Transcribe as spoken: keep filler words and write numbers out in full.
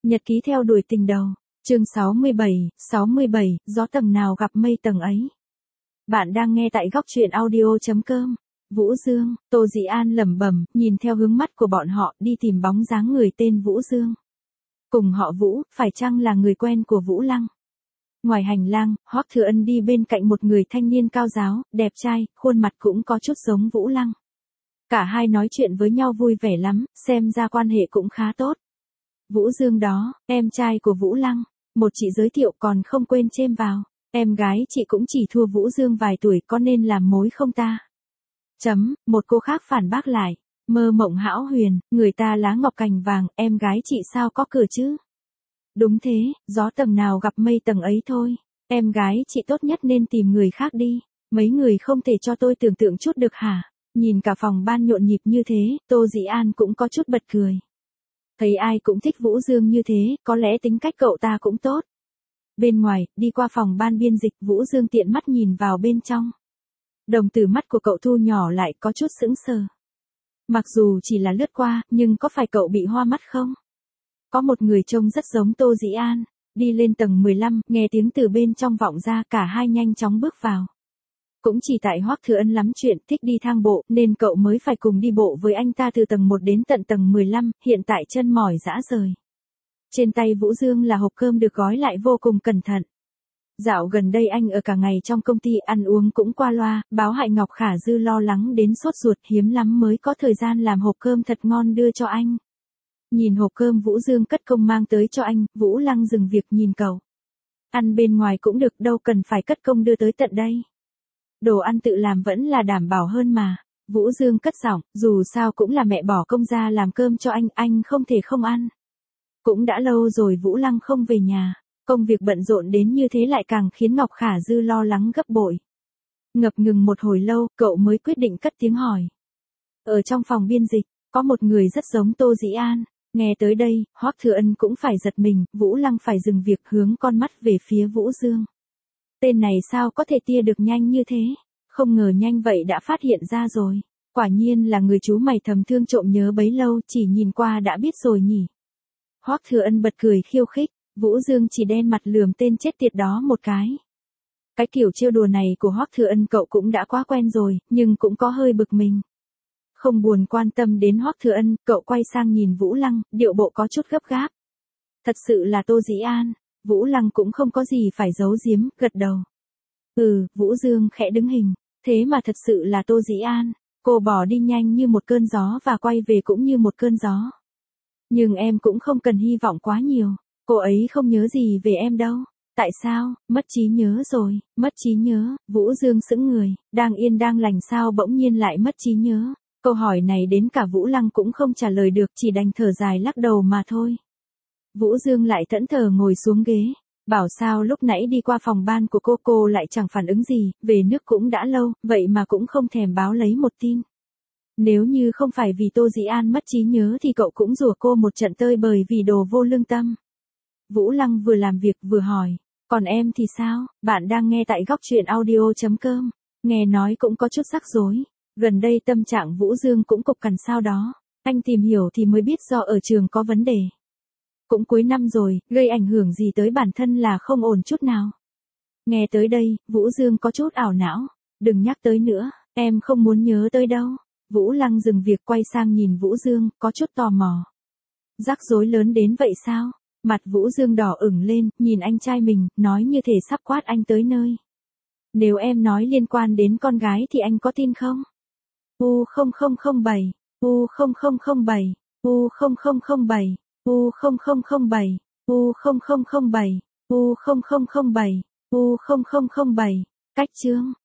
Nhật ký theo đuổi tình đầu, chương sáu mươi bảy, sáu mươi bảy, gió tầng nào gặp mây tầng ấy. Bạn đang nghe tại góc truyện audio chấm com. Vũ Dương, Tô Dĩ An lẩm bẩm, nhìn theo hướng mắt của bọn họ đi tìm bóng dáng người tên Vũ Dương. Cùng họ Vũ, phải chăng là người quen của Vũ Lăng? Ngoài hành lang, Hoắc Thừa Ân đi bên cạnh một người thanh niên cao giáo, đẹp trai, khuôn mặt cũng có chút giống Vũ Lăng. Cả hai nói chuyện với nhau vui vẻ lắm, xem ra quan hệ cũng khá tốt. Vũ Dương đó, em trai của Vũ Lăng, một chị giới thiệu còn không quên chêm vào, em gái chị cũng chỉ thua Vũ Dương vài tuổi, có nên làm mối không ta? Chấm, một cô khác phản bác lại, mơ mộng hão huyền, người ta lá ngọc cành vàng, em gái chị sao có cửa chứ? Đúng thế, gió tầng nào gặp mây tầng ấy thôi, em gái chị tốt nhất nên tìm người khác đi, mấy người không thể cho tôi tưởng tượng chút được hả? Nhìn cả phòng ban nhộn nhịp như thế, Tô Dĩ An cũng có chút bật cười. Thấy ai cũng thích Vũ Dương như thế, có lẽ tính cách cậu ta cũng tốt. Bên ngoài, đi qua phòng ban biên dịch, Vũ Dương tiện mắt nhìn vào bên trong. Đồng tử mắt của cậu thu nhỏ lại, có chút sững sờ. Mặc dù chỉ là lướt qua, nhưng có phải cậu bị hoa mắt không? Có một người trông rất giống Tô Dĩ An, đi lên tầng mười lăm, nghe tiếng từ bên trong vọng ra, cả hai nhanh chóng bước vào. Cũng chỉ tại Hoắc Thừa Ân lắm chuyện, thích đi thang bộ, nên cậu mới phải cùng đi bộ với anh ta từ tầng một đến tận tầng mười lăm, hiện tại chân mỏi rã rời. Trên tay Vũ Dương là hộp cơm được gói lại vô cùng cẩn thận. Dạo gần đây anh ở cả ngày trong công ty, ăn uống cũng qua loa, báo hại Ngọc Khả Dư lo lắng đến sốt ruột, hiếm lắm mới có thời gian làm hộp cơm thật ngon đưa cho anh. Nhìn hộp cơm Vũ Dương cất công mang tới cho anh, Vũ Lăng dừng việc nhìn cậu. Ăn bên ngoài cũng được, đâu cần phải cất công đưa tới tận đây. Đồ ăn tự làm vẫn là đảm bảo hơn mà. Vũ Dương cất giọng, dù sao cũng là mẹ bỏ công ra làm cơm cho anh, anh không thể không ăn. Cũng đã lâu rồi Vũ Lăng không về nhà, công việc bận rộn đến như thế lại càng khiến Ngọc Khả Dư lo lắng gấp bội. Ngập ngừng một hồi lâu, cậu mới quyết định cất tiếng hỏi. Ở trong phòng biên dịch, có một người rất giống Tô Dĩ An. Nghe tới đây, Hoắc Thừa Ân cũng phải giật mình, Vũ Lăng phải dừng việc, hướng con mắt về phía Vũ Dương. Tên này sao có thể tia được nhanh như thế? Không ngờ nhanh vậy đã phát hiện ra rồi. Quả nhiên là người chú mày thầm thương trộm nhớ bấy lâu, chỉ nhìn qua đã biết rồi nhỉ. Hoắc Thừa Ân bật cười khiêu khích, Vũ Dương chỉ đen mặt lườm tên chết tiệt đó một cái. Cái kiểu trêu đùa này của Hoắc Thừa Ân cậu cũng đã quá quen rồi, nhưng cũng có hơi bực mình. Không buồn quan tâm đến Hoắc Thừa Ân, cậu quay sang nhìn Vũ Lăng, điệu bộ có chút gấp gáp. Thật sự là Tô Dĩ An. Vũ Lăng cũng không có gì phải giấu giếm, gật đầu. Ừ, Vũ Dương khẽ đứng hình, thế mà thật sự là Tô Dĩ An. Cô bỏ đi nhanh như một cơn gió và quay về cũng như một cơn gió. Nhưng em cũng không cần hy vọng quá nhiều, cô ấy không nhớ gì về em đâu. Tại sao? Mất trí nhớ rồi, mất trí nhớ, Vũ Dương sững người, đang yên đang lành sao bỗng nhiên lại mất trí nhớ. Câu hỏi này đến cả Vũ Lăng cũng không trả lời được, chỉ đành thở dài lắc đầu mà thôi. Vũ Dương lại thẫn thờ ngồi xuống ghế, bảo sao lúc nãy đi qua phòng ban của cô cô lại chẳng phản ứng gì, về nước cũng đã lâu, vậy mà cũng không thèm báo lấy một tin. Nếu như không phải vì Tô Dĩ An mất trí nhớ thì cậu cũng rủa cô một trận tơi bời vì đồ vô lương tâm. Vũ Lăng vừa làm việc vừa hỏi, còn em thì sao? Bạn đang nghe tại góc truyện audio chấm com, nghe nói cũng có chút rắc rối. Gần đây tâm trạng Vũ Dương cũng cục cằn sao đó, anh tìm hiểu thì mới biết do ở trường có vấn đề. Cũng cuối năm rồi, gây ảnh hưởng gì tới bản thân là không ổn chút nào. Nghe tới đây, Vũ Dương có chút ảo não, đừng nhắc tới nữa, em không muốn nhớ tới đâu. Vũ Lăng dừng việc quay sang nhìn Vũ Dương, có chút tò mò. Rắc rối lớn đến vậy sao? Mặt Vũ Dương đỏ ửng lên, nhìn anh trai mình, nói như thể sắp quát anh tới nơi. Nếu em nói liên quan đến con gái thì anh có tin không? U không không không bảy, U không không không bảy, U không không không bảy, U không không không bảy, U không không không bảy, U không không không bảy, U không không không bảy, cách chương.